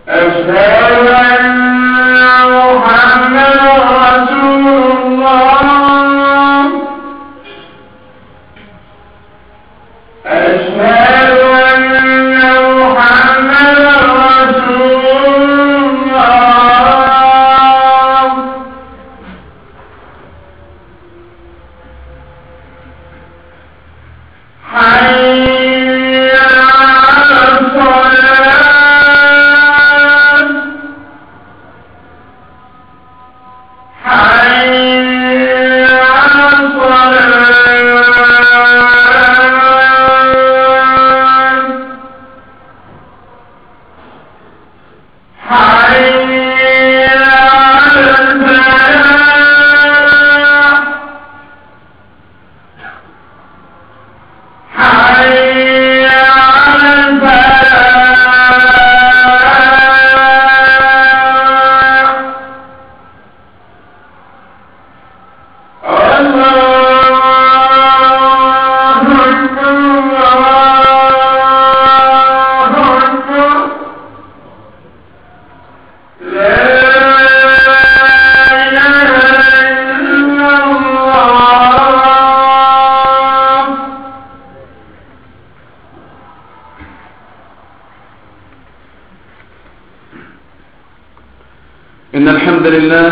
إن الحمد لله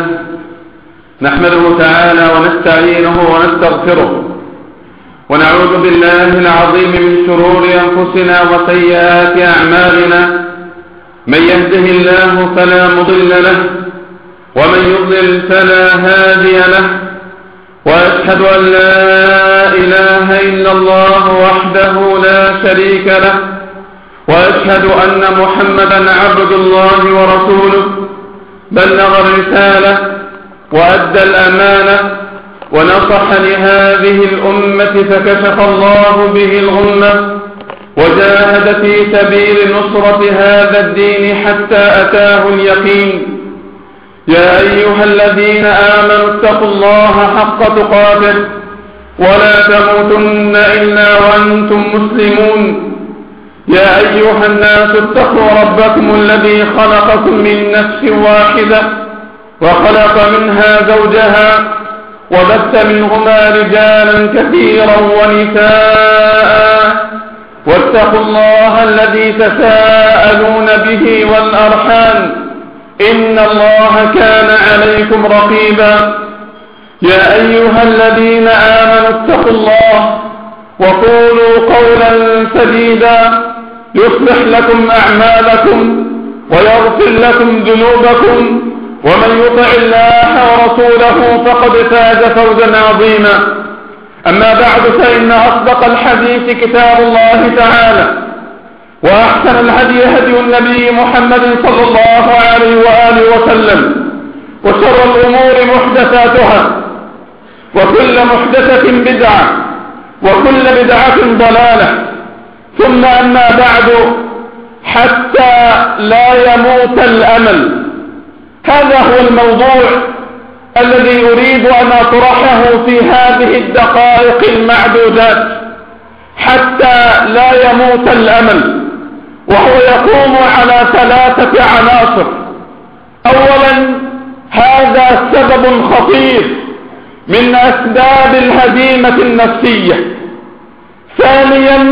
نحمده تعالى ونستعينه ونستغفره ونعوذ بالله العظيم من شرور أنفسنا وسيئات أعمالنا. من يهده الله فلا مضل له ومن يضلل فلا هادي له، وأشهد أن لا إله إلا الله وحده لا شريك له، وأشهد أن محمدا عبد الله ورسوله، بلغ الرسالة وأدى الأمانة ونصح لهذه الأمة فكشف الله به الغمة وجاهد في سبيل نصرة هذا الدين حتى أتاه اليقين. يا أيها الذين آمنوا اتقوا الله حق تقاته ولا تموتن إلا وأنتم مسلمون. يا أيها الناس اتقوا ربكم الذي خلقكم من نفس واحدة وخلق منها زوجها وبث منهما رجالا كثيرا ونساء، واتقوا الله الذي تساءلون به والأرحام إن الله كان عليكم رقيبا. يا أيها الذين آمنوا اتقوا الله وقولوا قولا سديدا يصلح لكم أعمالكم ويغفر لكم ذنوبكم، ومن يطع الله ورسوله فقد فاز فوزا عظيما. أما بعد، فإن أصدق الحديث كتاب الله تعالى، وأحسن الهدي هدي النبي محمد صلى الله عليه وآله وسلم، وشر الأمور محدثاتها، وكل محدثة بدعة، وكل بدعة ضلالة. ثم أما بعد، حتى لا يموت الأمل. هذا هو الموضوع الذي أريد أن أطرحه في هذه الدقائق المعدودات، حتى لا يموت الأمل، وهو يقوم على 3 عناصر. أولا، هذا سبب خطير من أسباب الهزيمة النفسية. ثانيا،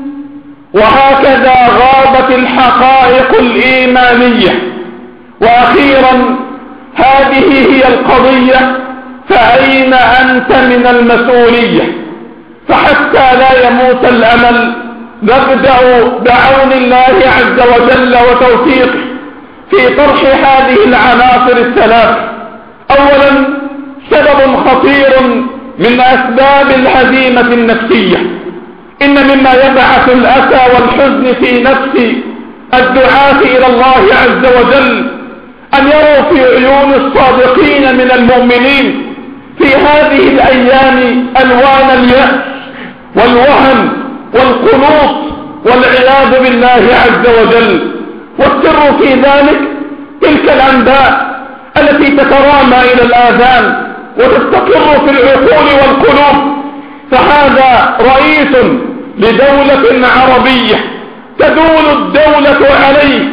وهكذا غابت الحقائق الإيمانية. وأخيرا، هذه هي القضية، فأين أنت من المسؤولية؟ فحتى لا يموت الأمل نبدأ بعون الله عز وجل وتوفيقه في طرح هذه العناصر الثلاث. أولا، سبب خطير من أسباب الهزيمة النفسية. إن مما يبعث الأسى والحزن في نفس الدعاة إلى الله عز وجل أن يروا في عيون الصادقين من المؤمنين في هذه الأيام ألوان اليأس والوهن والقنوط والعياذ بالله عز وجل. والسر في ذلك تلك الأنباء التي تترامى إلى الآذان وتستقر في العقول والقلوب. فهذا رئيس لدولة عربية تدول الدولة عليه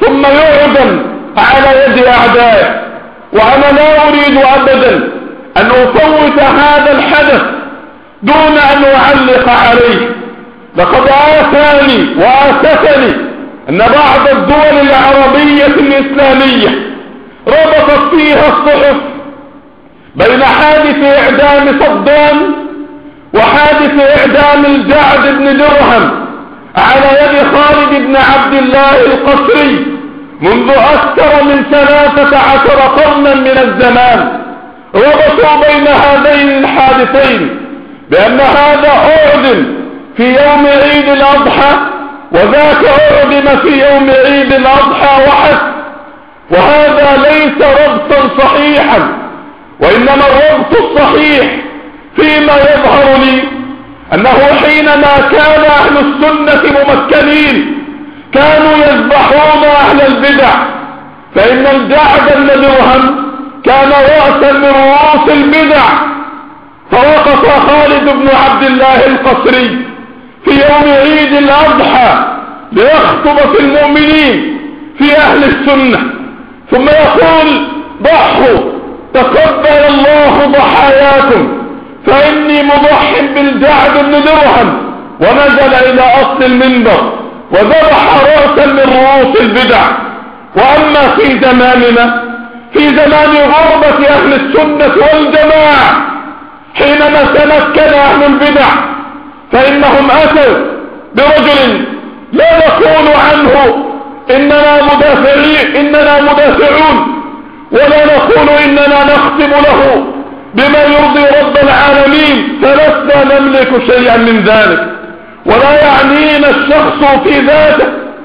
ثم يعدم على يد أعدائه. وأنا لا أريد أبدا أن أفوت هذا الحدث دون أن أعلق عليه. لقد آساني وآسفني أن بعض الدول العربية الإسلامية ربطت فيها الصحف بين حادث إعدام صدام وحادث إعدام الجعد بن درهم على يد خالد بن عبد الله القسري منذ أكثر من 13 قرنا من الزمان. ربطوا بين هذين الحادثين بأن هذا أعدم في يوم عيد الأضحى وذاك أعدم في يوم عيد الأضحى وحسب، وهذا ليس ربطا صحيحا، وإنما الربط الصحيح فيما يظهر لي أنه حينما كان أهل السنة ممكنين كانوا يذبحون أهل البدع، فإن الجعد بن درهم كان رأسا من رؤوس البدع، فوقف خالد بن عبد الله القسري في يوم عيد الأضحى ليخطب في المؤمنين في أهل السنة، ثم يقول: ضحوا تقبل الله ضحاياكم فإني مضح بالجعد بن درهم، ونزل إلى أصل المنبر وذبح رأسا من رؤوس البدع. وأما في زماننا، في زمان غربة أهل السنة والجماعة، حينما تمكن أهل البدع فإنهم أتوا برجل لا نقول عنه إننا مدافعون، ولا نقول إننا نختم له بما يرضي رب العالمين، فلسنا نملك شيئا من ذلك، ولا يعنينا الشخص في ذاته،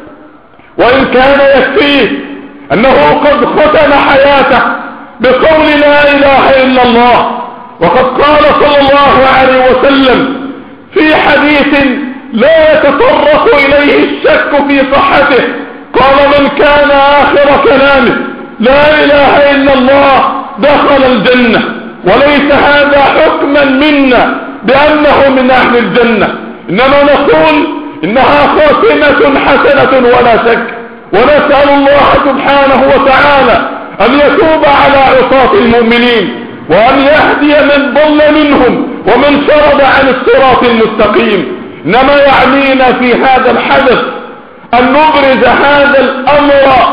وإن كان يكفيه أنه قد ختم حياته بقول لا إله إلا الله. وقد قال صلى الله عليه وسلم في حديث لا يتطرق إليه الشك في صحته، قال: من كان آخر كلامه لا إله إلا الله دخل الجنة. وليس هذا حكما منا بأنه من أهل الجنة، إنما نقول إنها خاتمة حسنة ولا شك، ونسأل الله سبحانه وتعالى أن يتوب على عصاة المؤمنين، وأن يهدي من ضل منهم ومن شرد عن الصراط المستقيم. إنما يعنينا في هذا الحدث أن نبرز هذا الأمر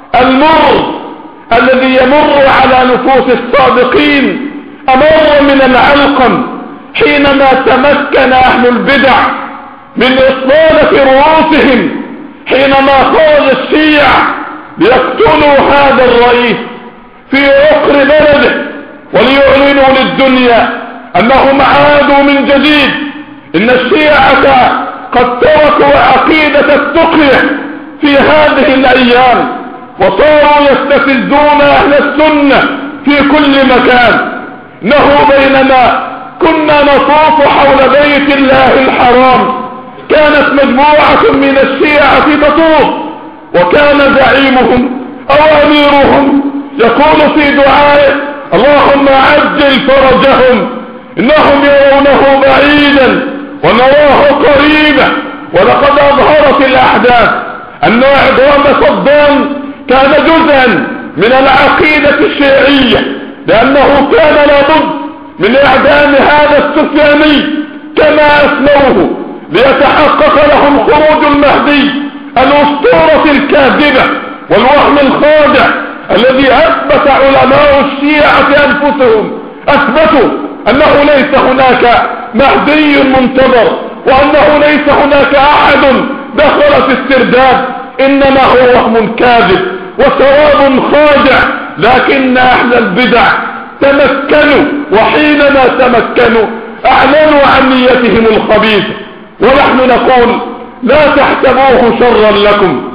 المر الذي يمر على نفوس الصادقين أمر من العلقم، حينما تمكن أهل البدع من إصلالة رؤوسهم، حينما خرج الشيعة ليقتلوا هذا الرئيس في عقر بلده وليعلنوا للدنيا أنهم عادوا من جديد. إن الشيعة قد تركوا عقيدة التقية في هذه الأيام، وصاروا يستفزون أهل السنة في كل مكان. إنه بينما كنا نطوف حول بيت الله الحرام كانت مجموعة من الشيعة تطوف، وكان زعيمهم أو أميرهم يقول في دعائه: اللهم عجل فرجهم، إنهم يرونه بعيدا ونراه قريبا. ولقد أظهرت الأحداث أن إعدام صدام كان جزءا من العقيدة الشيعية، لأنه كان لابد من إعدام هذا السفياني كما أسموه ليتحقق لهم خروج المهدي، الأسطورة الكاذبة والوهم الخادع الذي أثبت علماء الشيعة أنفسهم، أثبتوا أنه ليس هناك مهدي منتظر، وأنه ليس هناك أحد دخل في السرداب، إنما هو وهم كاذب وسراب خادع. لكن أهل البدع تمكنوا، وحينما تمكنوا أعلنوا عن نيتهم الخبيثة. ونحن نقول: لا تحسبوه شرا لكم،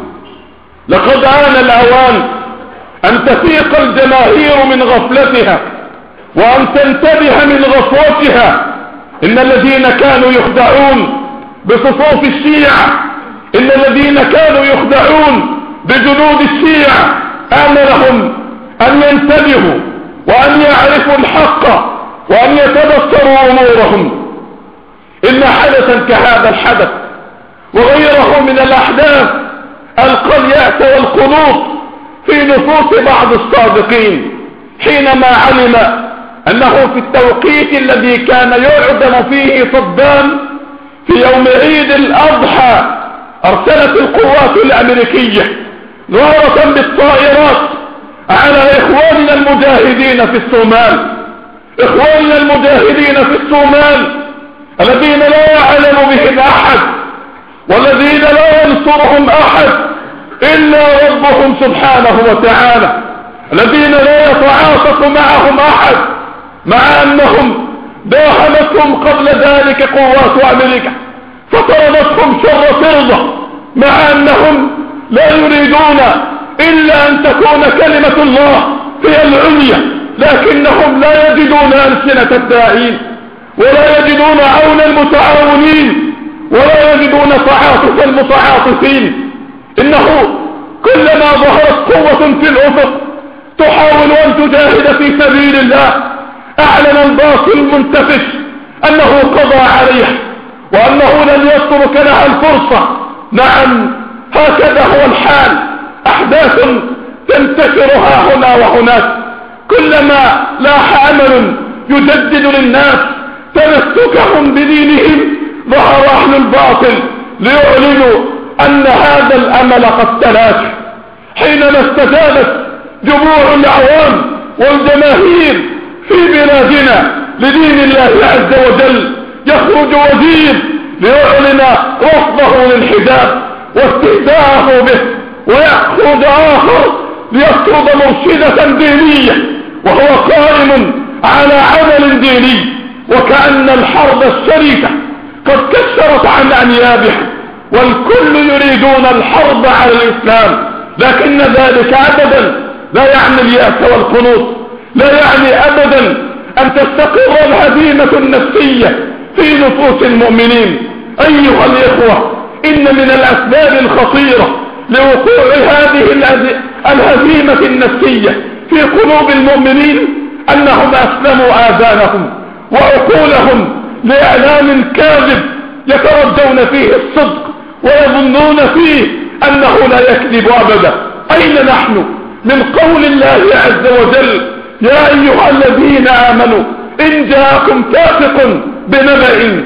لقد آن الأوان أن تفيق الجماهير من غفلتها وأن تنتبه من غفوتها. إن الذين كانوا يخدعون بصفوف الشيعة، إن الذين كانوا يخدعون بجنود الشيعة، آن لهم أن ينتبهوا وأن يعرفوا الحق وأن يتبصروا أمورهم. إن حدثا كهذا الحدث وغيره من الأحداث ألقى اليأس والقنوط في نفوس بعض الصادقين حينما علم أنه في التوقيت الذي كان يعدم فيه صدام في يوم عيد الأضحى أرسلت القوات الأمريكية غارة بالطائرات على إخواننا المجاهدين في الصومال. إخواننا المجاهدين في الصومال الذين لا يعلم بهم أحد والذين لا ينصرهم أحد إلا ربهم سبحانه وتعالى، الذين لا يتعاطف معهم أحد، مع أنهم داهمتهم قبل ذلك قوات أمريكا فطردتهم شر طردة، مع أنهم لا يريدون إلا أن تكون كلمة الله هي العليا، لكنهم لا يجدون ألسنة الداعين ولا يجدون عون المتعاونين ولا يجدون تعاطف المتعاطفين. إنه كلما ظهرت قوة في الأفق تحاول أن تجاهد في سبيل الله أعلن الباطل المنتفش أنه قضى عليها وأنه لن يترك لها الفرصة. نعم، هكذا هو الحال، أحداث تنتشر ها هنا وهناك، كلما لاح أمل يجدد للناس تمسكهم بدينهم ظهر أهل الباطل ليعلنوا أن هذا الأمل قد تلاشى. حينما استجابت جموع العوام والجماهير في بلادنا لدين الله عز وجل يخرج وزير ليعلن رفضه للحجاب واستهزاءه به، ويخرج آخر ليطرد مرشدة دينية وهو قائم على عمل ديني، وكأن الحرب الشريفة قد كسرت عن أنيابها والكل يريدون الحرب على الإسلام. لكن ذلك أبدا لا يعني اليأس والقنوط، لا يعني أبدا أن تستقر الهزيمة النفسية في نفوس المؤمنين. أيها الإخوة، إن من الأسباب الخطيرة لوقوع هذه الهزيمة النفسية في قلوب المؤمنين أنهم أسلموا آذانهم وعقولهم لإعلام كاذب يترجون فيه الصدق ويظنون فيه أنه لا يكذب أبدا. أين نحن من قول الله عز وجل: يا أيها الذين آمنوا إن جاءكم فاسق بنبأ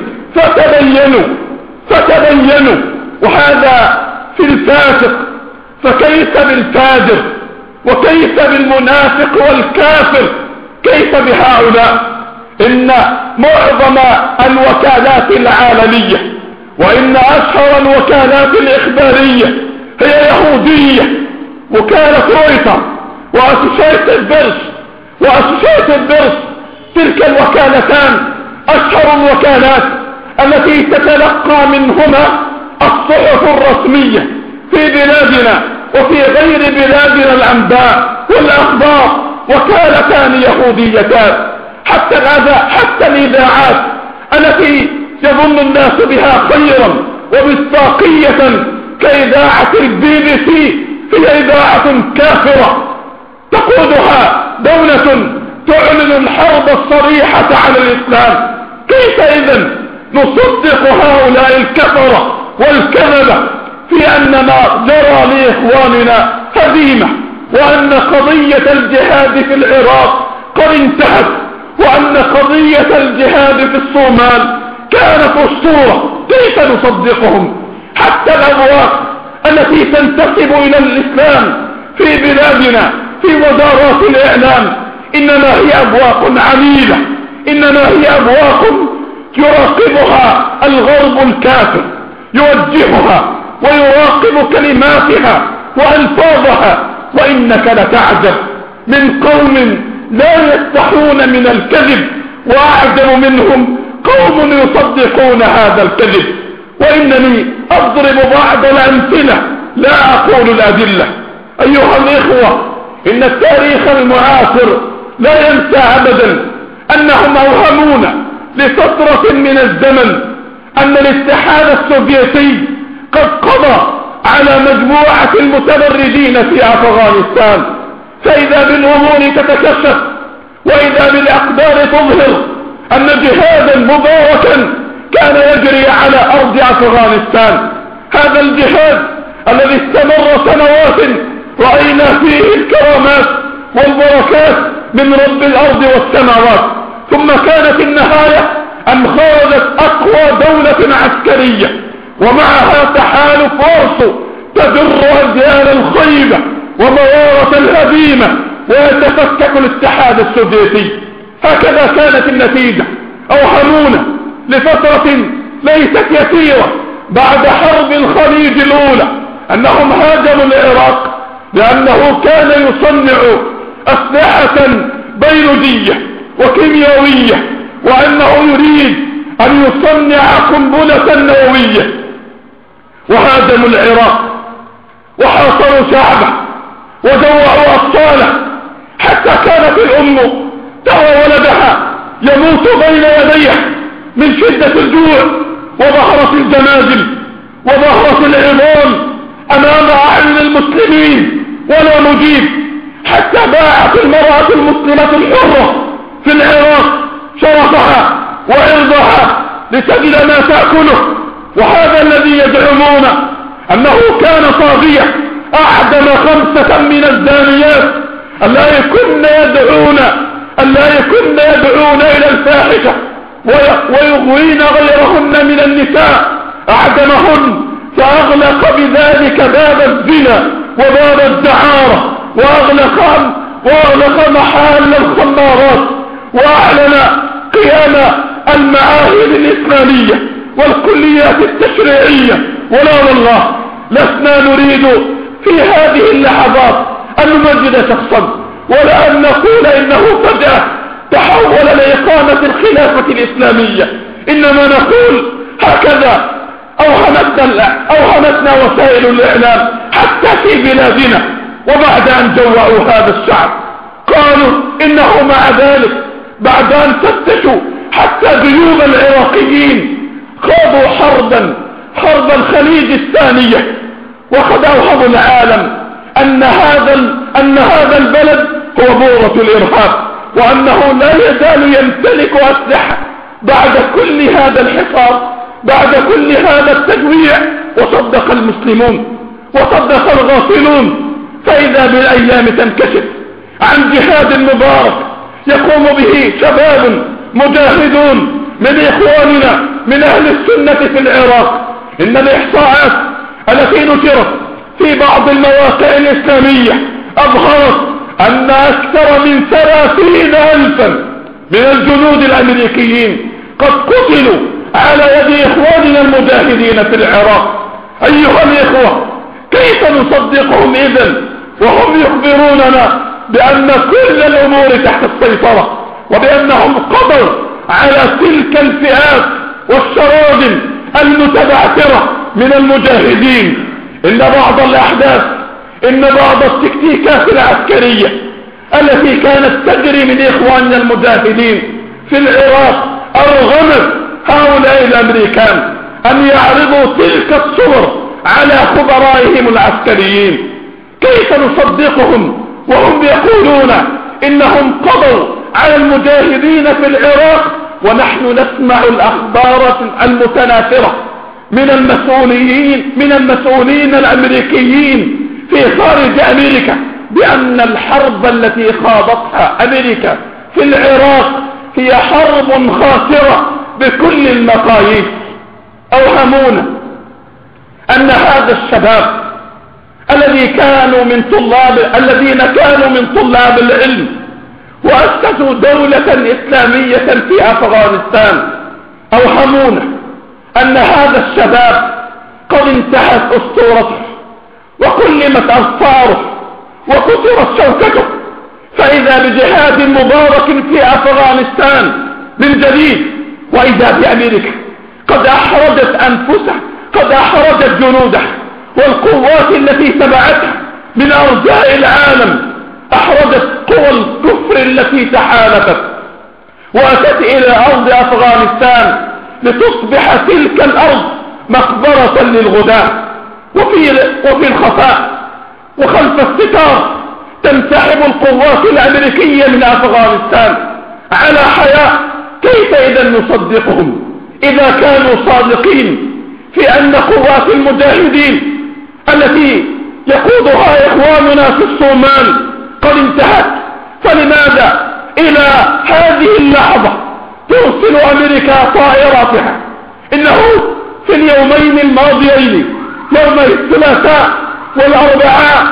فتبينوا. وهذا في الفاسق، فكيف بالفاجر وكيف بالمنافق والكافر؟ كيف بهؤلاء؟ إن معظم الوكالات العالمية وإن أشهر الوكالات الإخبارية هي يهودية، وكالة رويتر وأسوشيتد بيرس. تلك الوكالتان أشهر الوكالات التي تتلقى منهما الصحف الرسمية في بلادنا وفي غير بلادنا الأنباء والأخبار، وكالتان يهوديتان. حتى الإذاعات التي يظن الناس بها خيرا ومصداقية كإذاعة الBBC هي إذاعة كافرة تقودها دولة تعلن الحرب الصريحة على الإسلام. كيف إذن نصدق هؤلاء الكفرة والكذبة في أن ما جرى لإخواننا هزيمة، وأن قضية الجهاد في العراق قد انتهت، وأن قضية الجهاد في الصومال كانت أسطورة؟ كيف نصدقهم؟ حتى الأبواق التي تنتسب إلى الإسلام في بلادنا في وزارات الإعلام إنما هي أبواق عميلة، إنما هي أبواق يراقبها الغرب الكافر، يوجهها ويراقب كلماتها وألفاظها. وإنك لتعجب من قوم لا يستحون من الكذب، وأعجب منهم قوم يصدقون هذا الكذب. وإنني أضرب بعض الأمثلة لا أقول الأدلة. أيها الإخوة، إن التاريخ المعاصر لا ينسى أبدا أنهم أوهمونا لفترة من الزمن أن الاتحاد السوفيتي قد قضى على مجموعة المتمردين في أفغانستان، فإذا بالأمور تتكشف وإذا بالأقدار تظهر أن جهادا مباركا كان يجري على أرض أفغانستان. هذا الجهاد الذي واستمر سنوات رأينا فيه الكرامات والبركات من رب الأرض والسماوات، ثم كانت النهاية أن خرجت أقوى دولة عسكرية ومعها تحالف وارسو تدر أجيال الخيبة وموارة الهزيمة ويتفكك الاتحاد السوفيتي. هكذا كانت النتيجة. أوهمونا لفترة ليست يسيرة بعد حرب الخليج الأولى أنهم هاجموا العراق لأنه كان يصنع أسلحة بيولوجية وكيميائية، وأنه يريد أن يصنع قنبلة نووية، وهاجموا العراق وحاصروا شعبه وجوعوا أطفاله، حتى كانت الأم ترى ولدها يموت بين يديها من شدة الجوع، وظهرت الجنازل وظهرت العظام أمام أعين المسلمين ولا مجيب، حتى باعت المرأة المسلمة الحرة في العراق شرفها وعرضها لتجد ما تأكله. وهذا الذي يزعمون أنه كان طاغية أعدم 5 من الزانيات ألا يكن يدعون إلى الفاحشة ويغوين غيرهن من النساء، أعدمهن فأغلق بذلك باب الزنا وباب الدعارة، وأغلق محال الخمارات، وأعلن قيام المعاهد الإسلامية والكليات التشريعية. ولا والله لسنا نريد في هذه اللحظات أن نمجد شخصا ولا أن نقول إنه فجأة تحول لإقامة الخلافة الإسلامية، إنما نقول هكذا أوهمتنا وسائل الإعلام حتى في بلادنا. وبعد أن جوعوا هذا الشعب قالوا إنه مع ذلك بعد أن فتشوا حتى جيوب العراقيين خاضوا حرب الخليج الثانية، وقد أوهموا العالم أن هذا البلد هو بورة الإرهاب، وأنه لا يزال يمتلك أسلحة بعد كل هذا الحصار، بعد كل هذا التجويع. وصدق المسلمون وصدق الغافلون، فإذا بالأيام تنكشف عن جهاد مبارك يقوم به شباب مجاهدون من إخواننا من أهل السنة في العراق. إن الإحصاءات التي نشرت في بعض المواقع الإسلامية أظهرت أن أكثر من 30,000 من الجنود الأمريكيين قد قتلوا على يد إخواننا المجاهدين في العراق. أيها الإخوة، كيف نصدقهم إذن وهم يخبروننا بأن كل الأمور تحت السيطرة، وبأنهم قضوا على تلك الفئات والشراذم المتبعثرة من المجاهدين؟ إن بعض الأحداث، إن بعض التكتيكات العسكرية التي كانت تجري من إخواننا المجاهدين في العراق أرغمت هؤلاء الأمريكان أن يعرضوا تلك الصور على خبرائهم العسكريين. كيف نصدقهم وهم يقولون إنهم قضوا على المجاهدين في العراق، ونحن نسمع الأخبار المتناثرة من المسؤولين الأمريكيين في خارج أمريكا بأن الحرب التي خاضتها أمريكا في العراق هي حرب خاسرة بكل المقاييس. أوهمونا أن هذا الشباب الذين كانوا من طلاب العلم وأسسوا دولة إسلامية في أفغانستان، أوهمونا أن هذا الشباب قد انتهت أسطورته وكلمت أظفاره وكسرت شوكته، فإذا بجهاد مبارك في أفغانستان من جديد، وإذا بأمريكا قد أحرجت أنفسها، قد أحرجت جنودها والقوات التي تبعتها من أرجاء العالم، أحرجت قوى الكفر التي تحالفت وأتت إلى أرض أفغانستان لتصبح تلك الأرض مقبرة للغداة، وفي الخفاء وخلف الستار تنسحب القوات الأمريكية من أفغانستان على حياة. كيف إذا نصدقهم إذا كانوا صادقين في أن قوات المجاهدين التي يقودها إخواننا في الصومال قد انتهت، فلماذا إلى هذه اللحظة ترسل أمريكا طائراتها؟ إنه في اليومين الماضيين يوم الثلاثاء والأربعاء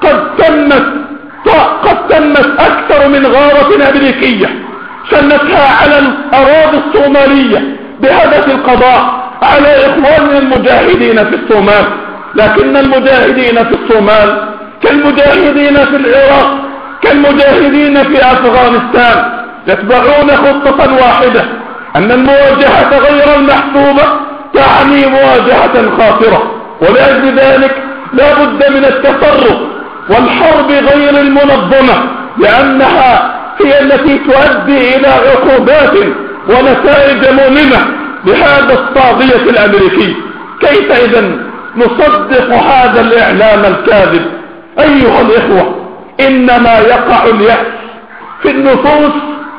قد تمت أكثر من غارة أمريكية شنتها على الأراضي الصومالية بهدف القضاء على إخواننا المجاهدين في الصومال. لكن المجاهدين في الصومال كالمجاهدين في العراق كالمجاهدين في أفغانستان يتبعون خطة واحدة، أن المواجهة غير المحسوبة تعني مواجهة خاسرة، ولأجل ذلك لا بد من التفرق والحرب غير المنظمة، لأنها هي التي تؤدي إلى عقوبات ونتائج مؤلمة لهذا الطاغية الأمريكي. كيف إذن نصدق هذا الإعلام الكاذب؟ أيها الإخوة، إنما يقع اليأس في النفوس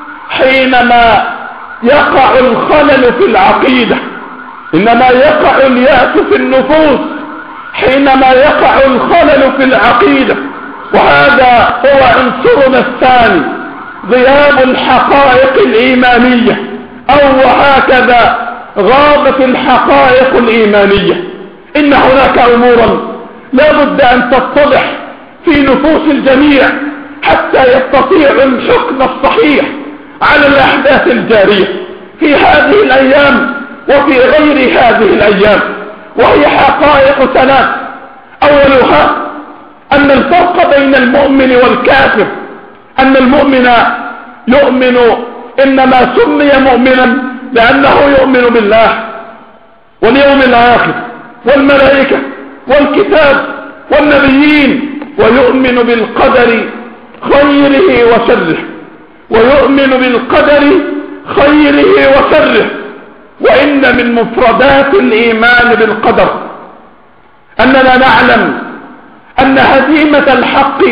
حينما يقع الخلل في العقيدة، إنما يقع اليأس في النفوس حينما يقع الخلل في العقيدة. وهذا هو عنصرنا الثاني، غياب الحقائق الإيمانية، أو وهكذا غابت الحقائق الإيمانية. إن هناك أمورا لا بد أن تتضح في نفوس الجميع حتى يستطيع الحكم الصحيح على الأحداث الجارية في هذه الأيام وفي غير هذه الأيام، وهي حقائق ثلاث. أولها أن الفرق بين المؤمن والكافر أن المؤمن يؤمن، إنما سمي مؤمنا لأنه يؤمن بالله واليوم الآخر والملائكة والكتاب والنبيين، ويؤمن بالقدر خيره وشره، ويؤمن بالقدر خيره وشره. وإن من مفردات الإيمان بالقدر أننا نعلم أن هزيمة الحق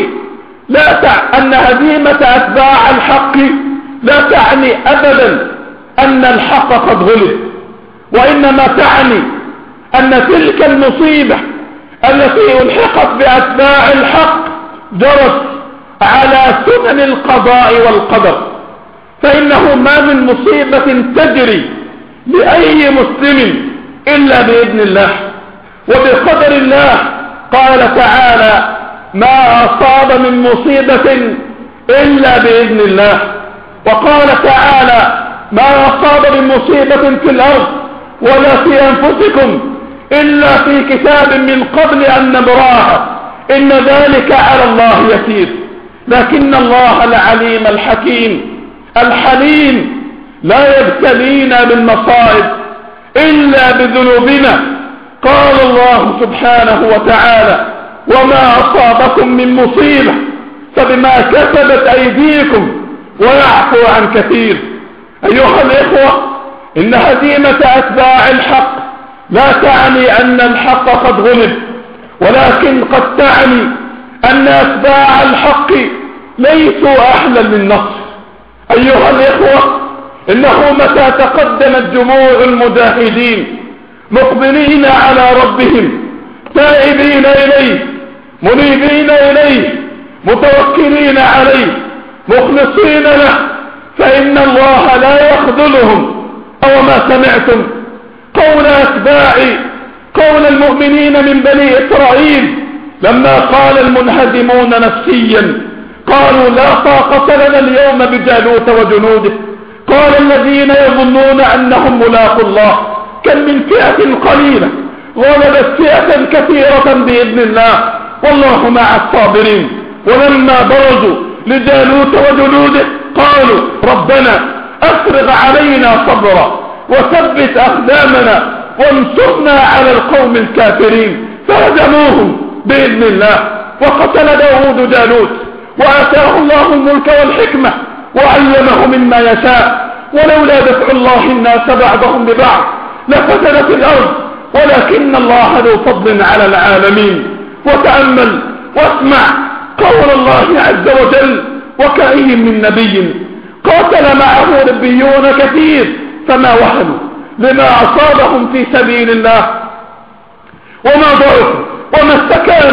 أن هزيمة أتباع الحق لا تعني أبدا أن الحق قد غلب، وإنما تعني أن تلك المصيبة التي ألحقت بأتباع الحق جرت على سنن القضاء والقدر. فإنه ما من مصيبة تجري لأي مسلم إلا بإذن الله وبقدر الله. قال تعالى: ما أصاب من مصيبة إلا بإذن الله. وقال تعالى: ما أصاب من مصيبة في الأرض ولا في أنفسكم إلا في كتاب من قبل أن نبراها إن ذلك على الله يسير. لكن الله العليم الحكيم الحليم لا يبتلينا بالمصائب إلا بذنوبنا. قال الله سبحانه وتعالى: وما أصابكم من مصيبة فبما كسبت أيديكم ويعفو عن كثير. أيها الإخوة، إن هزيمة أتباع الحق لا تعني أن الحق قد غلب، ولكن قد تعني أن أتباع الحق ليسوا أحلا للنصر. أيها الإخوة، إنه متى تقدمت جموع المجاهدين مقبلين على ربهم تائبين إليه منيبين إليه متوكلين عليه مخلصين له، فإن الله لا يخذلهم. أو ما سمعتم قول المؤمنين من بني إسرائيل لما قال المنهزمون نفسيا قالوا: لا طاقة لنا اليوم بجالوت وجنوده. قال الذين يظنون أنهم ملاقوا الله: كم من فئة قليلة غلبت فئة كثيرة بإذن الله والله مع الصابرين. ولما برزوا لجالوت وجنوده قالوا: ربنا أفرغ علينا صبرا وثبت أقدامنا وانصرنا على القوم الكافرين. فهزموهم بإذن الله، وقتل داود جالوت وآتاه الله الملك والحكمة وعلمه مما يشاء. ولولا دفع الله الناس بعضهم ببعض لفسدت الأرض ولكن الله ذو فضل على العالمين. وتأمل واسمع قول الله عز وجل: وكأي من نبي قاتل معه ربيون كثير فما وهنوا لما أصابهم في سبيل الله وما ضعفوا وما استكانوا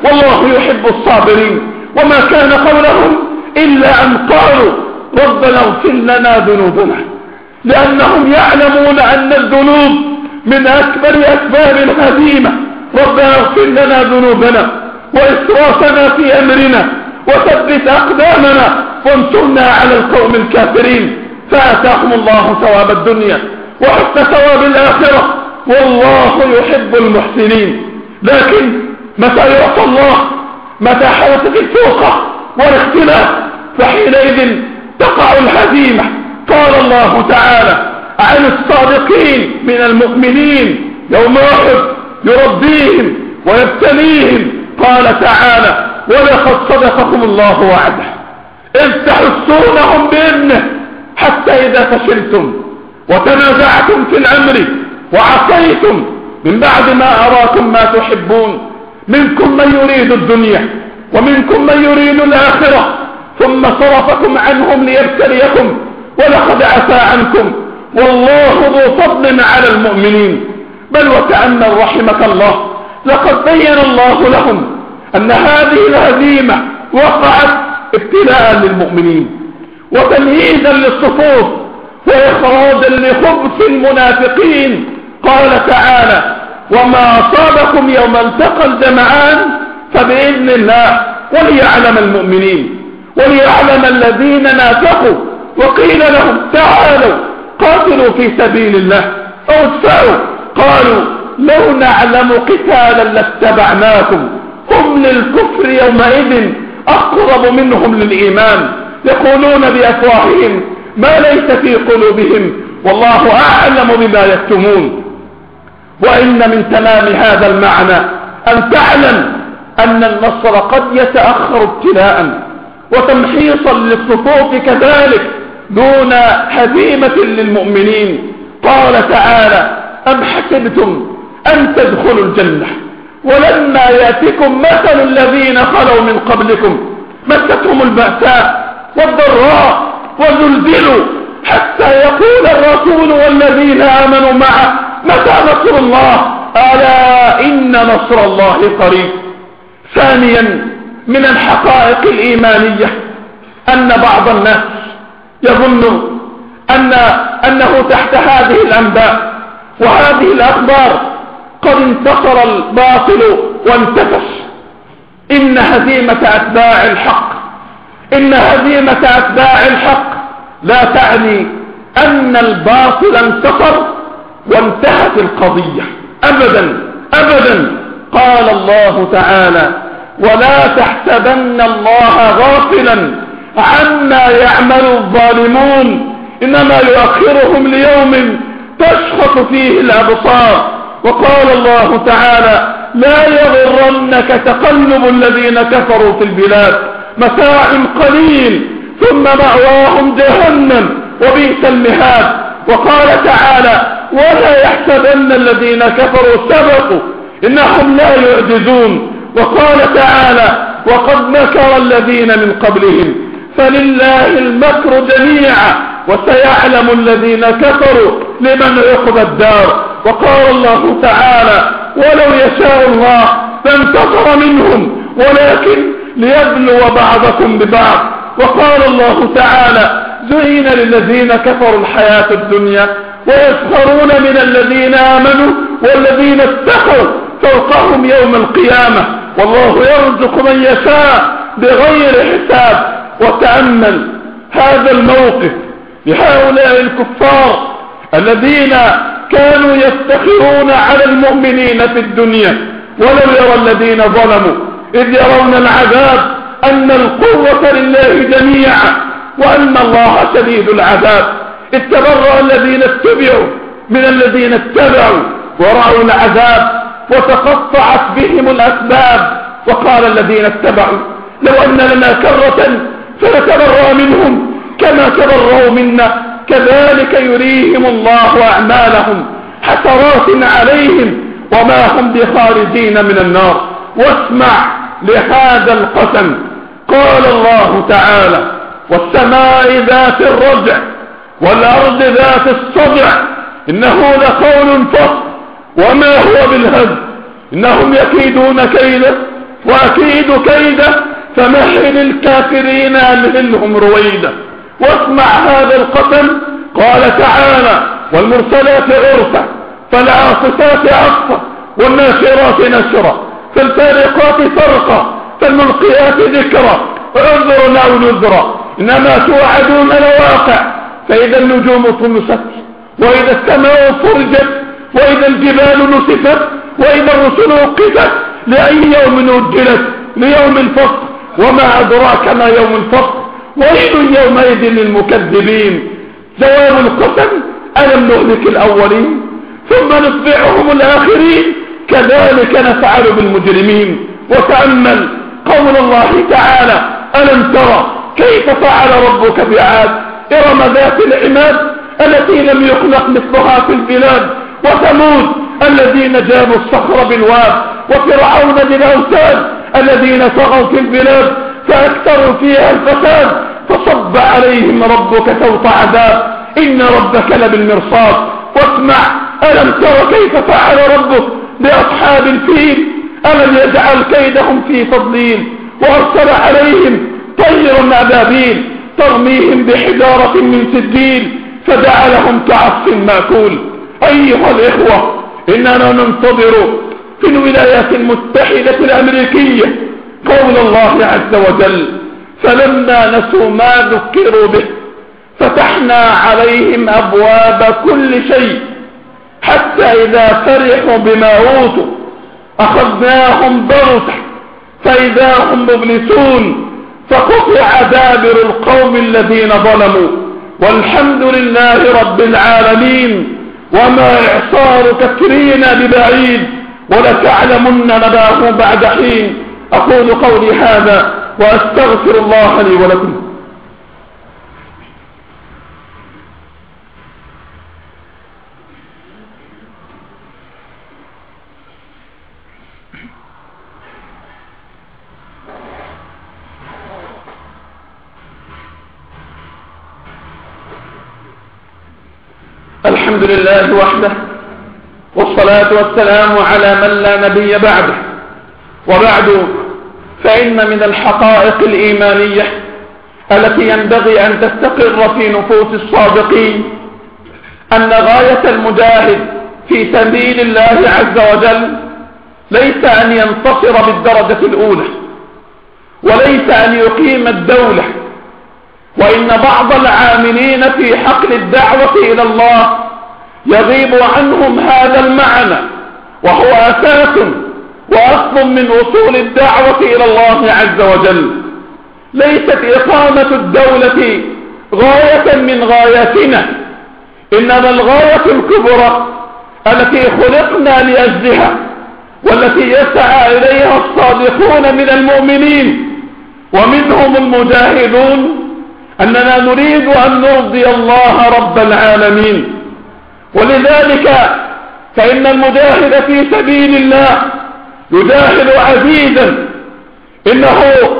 والله يحب الصابرين. وما كان قولهم إلا أن قالوا ربنا اغفر لنا ذنوبنا، لأنهم يعلمون أن الذنوب من أكبر أسباب الهزيمة. ربنا اغفر لنا ذنوبنا وإسرافنا في أمرنا وثبت أقدامنا وانصرنا على القوم الكافرين. فآتاهم الله ثواب الدنيا وحسن ثواب الآخرة، والله يحب المحسنين. لكن متى يعصى الله، متى حدثت الفرقة والاختلاف، فحينئذ تقع الهزيمة. قال الله تعالى عن الصادقين من المؤمنين يوم أحد يربيهم ويبتليهم، قال تعالى ولقد صدقكم الله وعده إذ تحسونهم بإذنه حتى إذا فشلتم وتنازعتم في الأمر وعصيتم من بعد ما أراكم ما تحبون، منكم من يريد الدنيا ومنكم من يريد الآخرة، ثم صرفكم عنهم ليبتليكم ولقد عفا عنكم والله ذو فضل على المؤمنين. بل وتأمل رحمك الله، لقد بين الله لهم أن هذه الهزيمة وقعت ابتلاء للمؤمنين وتمهيدا للصفوف وإخراجا لخبث المنافقين. قال تعالى وما أصابكم يوم التقى الجمعان فبإذن الله وليعلم المؤمنين وليعلم الذين نافقوا، وقيل لهم تعالوا قاتلوا في سبيل الله أو ادفعوا، قالوا لو نعلم قتالا لاتبعناكم هم للكفر يومئذ أقرب منهم للإيمان يقولون بأفواههم ما ليس في قلوبهم والله أعلم بما يكتمون. وإن من تمام هذا المعنى أن تعلم أن النصر قد يتأخر ابتلاء وتمحيصا للصفوف كذلك دون هزيمة للمؤمنين. قال تعالى أم حسبتم أن تدخلوا الجنة ولما يأتكم مثل الذين خلوا من قبلكم مستهم البأساء والضراء وزلزلوا حتى يقول الرسول والذين آمنوا معه متى نصر الله ألا إن نصر الله قريب. ثانيا من الحقائق الإيمانية أن بعض الناس يظن أنه تحت هذه الأنباء وهذه الأخبار قد انتصر الباطل وانتفش. إن هزيمة أتباع الحق لا تعني أن الباطل انتصر وانتهت القضية أبدا أبدا. قال الله تعالى ولا تحسبن الله غافلا عما يعمل الظالمون إنما يؤخرهم ليوم تشخص فيه الأبصار. وقال الله تعالى لا يغرنك تقلب الذين كفروا في البلاد متاع قليل ثم مأواهم جهنم وبئس المهاد. وقال تعالى ولا يحسبن الذين كفروا سبقوا إنهم لا يعجزون. وقال تعالى وقد مكر الذين من قبلهم فلله المكر جميعا وسيعلم الذين كفروا لمن عقبى الدار. وقال الله تعالى ولو يشاء الله لانتصر منهم ولكن ليبلو بعضكم ببعض. وقال الله تعالى زين للذين كفروا الحياة الدنيا ويسخرون من الذين آمنوا والذين اتقوا فوقهم يوم القيامة والله يرزق من يشاء بغير حساب. وتأمل هذا الموقف لهؤلاء الكفار الذين كانوا يفتخرون على المؤمنين في الدنيا، ولو يرى الذين ظلموا إذ يرون العذاب أن القوة لله جميعا وأن الله شديد العذاب. إذ تبرأ الذين اتبعوا من الذين اتبعوا ورأوا العذاب وتقطعت بهم الأسباب. وقال الذين اتبعوا لو أن لنا كرة فنتبرأ منهم كما تبرأوا منا كذلك يريهم الله أعمالهم حسرات عليهم وما هم بخارجين من النار. واسمع لهذا القسم قال الله تعالى والسماء ذات الرجع والأرض ذات الصدع إنه لقول فصل وما هو بالهزل إنهم يكيدون كيدا وأكيد كيدا فمهل الكافرين أمهلهم رويدا. واسمع هذا القسم، قال تعالى: والمرسلات عرفا فالعاصفات عصفا والناشرات نشرا فالفارقات فرقا فالملقيات ذكرا عذرا أو نذرا إنما توعدون لواقع. فإذا النجوم طمست وإذا السماء فرجت وإذا الجبال نسفت وإذا الرسل وقفت لأي يوم أجلت؟ ليوم الفصل. وما أدراك ما يوم الفصل؟ ويل يومئذ للمكذبين. جواب القسم: ألم نهلك الأولين ثم نتبعهم الآخرين كذلك نفعل بالمجرمين. وتأمل قول الله تعالى: ألم ترى كيف فعل ربك بعاد إرم ذات العماد التي لم يخلق مثلها في البلاد وثمود الذين جابوا الصخر بالواد وفرعون ذي الأوتاد الذين طغوا في البلاد فأكثروا فيها الفساد فصب عليهم ربك سوط عذاب إن ربك لبالمرصاد. واسمع: ألم تر كيف فعل ربك بأصحاب الفيل ألم يجعل كيدهم في تضليل وأرسل عليهم طيرا أبابيل ترميهم بحجارة من سجيل فجعلهم كعصف مأكول. أيها الإخوة، إننا ننتظر في الولايات المتحدة الأمريكية قول الله عز وجل: فلما نسوا ما ذكروا به فتحنا عليهم أبواب كل شيء حتى إذا فرحوا بما أوتوا أخذناهم بغتة فإذا هم مبلسون فقطع دابر القوم الذين ظلموا والحمد لله رب العالمين. وما إعصار كثيرين ببعيد ولتعلمن نباه بعد حين. أقول قولي هذا وأستغفر الله لي ولكم. الحمد لله وحده والصلاة والسلام على من لا نبي بعده. وبعد، فإن من الحقائق الإيمانية التي ينبغي أن تستقر في نفوس الصادقين أن غاية المجاهد في سبيل الله عز وجل ليس أن ينتصر بالدرجة الأولى وليس أن يقيم الدولة، وإن بعض العاملين في حقل الدعوة إلى الله يغيب عنهم هذا المعنى، وهو أساس وأصل من أصول الدعوة إلى الله عز وجل. ليست إقامة الدولة غاية من غاياتنا، إنما الغاية الكبرى التي خلقنا لأجلها والتي يسعى إليها الصادقون من المؤمنين ومنهم المجاهدون أننا نريد أن نرضي الله رب العالمين. ولذلك فإن المجاهد في سبيل الله يجاهد عزيزا، إنه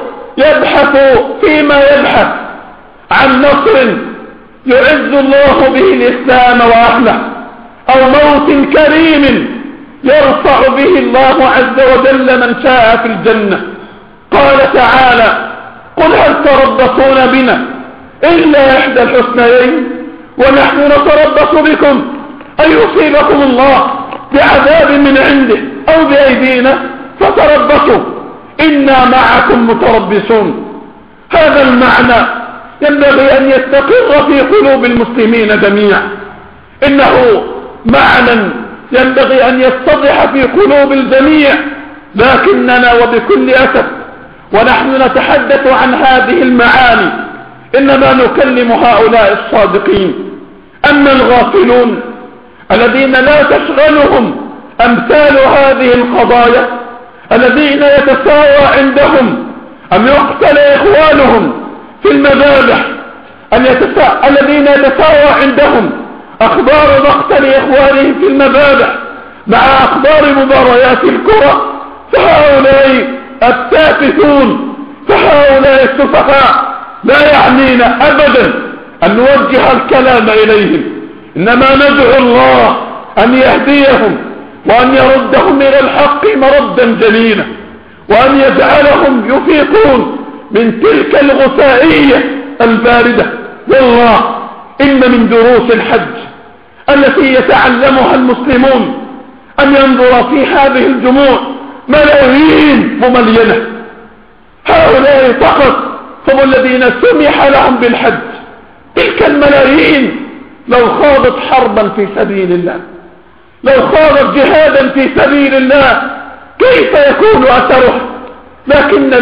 يبحث فيما يبحث عن نصر يعز الله به الإسلام وأهله، أو موت كريم يرفع به الله عز وجل من شاء في الجنة. قال تعالى: قل هل تربصون بنا إلا إحدى الحسنيين ونحن نتربص بكم أن يصيبكم الله بعذاب من عنده أو بأيدينا فتربصوا إنا معكم متربصون. هذا المعنى ينبغي أن يستقر في قلوب المسلمين جميعا، إنه معنى ينبغي أن يتضح في قلوب الجميع. لكننا وبكل أسف ونحن نتحدث عن هذه المعاني إنما نكلم هؤلاء الصادقين. أما الغافلون الذين لا تشغلهم أمثال هذه القضايا، الذين يتساوى عندهم أن يقتل إخوانهم في المذابح، الذين يتساوى عندهم أخبار مقتل إخوانهم في المذابح مع أخبار مباريات الكرة، فهؤلاء التافهون، فهؤلاء السفهاء لا يعنينا أبدا أن نوجه الكلام إليهم، إنما ندعو الله أن يهديهم وأن يردهم إلى الحق مردا جميلا. وأن يجعلهم يفيقون من تلك الغثائية الباردة. والله إن من دروس الحج التي يتعلمها المسلمون أن ينظر في هذه الجموع ملايين مملينة. هؤلاء فقط هم الذين سمح لهم بالحج. تلك الملايين لو خاضت حربا في سبيل الله، لو خاضت جهادا في سبيل الله، كيف يكون أثره؟ لكن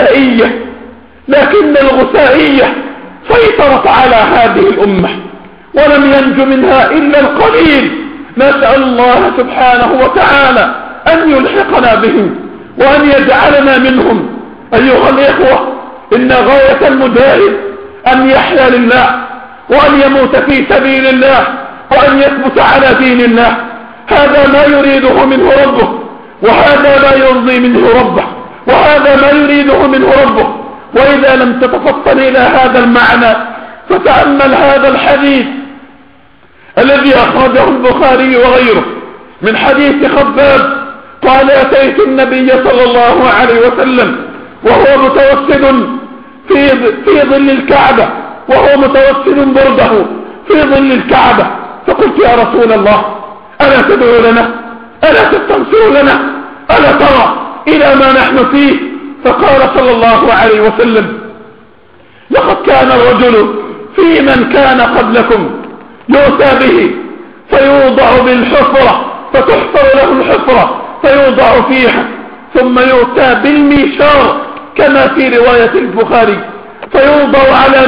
الغثائية سيطرت على هذه الأمة ولم ينج منها إلا القليل. نسأل الله سبحانه وتعالى أن يلحقنا بهم وأن يجعلنا منهم. أيها الإخوة، إن غاية المجاهد أن يحيا لله وأن يموت في سبيل الله وأن يثبت على دين الله. هذا ما يريده منه ربه، وهذا ما يرضي منه ربه، وهذا ما يريده منه ربه. وإذا لم تتفطن إلى هذا المعنى فتأمل هذا الحديث الذي أخرجه البخاري وغيره من حديث خباب قال: أتيت النبي صلى الله عليه وسلم وهو متوسد في ظل الكعبة، وهو متوسد برده في ظل الكعبة، فقلت: يا رسول الله، ألا تدعو لنا؟ ألا تستنصر لنا؟ ألا ترى إلى ما نحن فيه؟ فقال صلى الله عليه وسلم: لقد كان الرجل في من كان قبلكم يؤتى به فيوضع بالحفرة فتحفر له الحفرة فيوضع فيها، ثم يؤتى بالميشار كما في رواية البخاري فيوضع على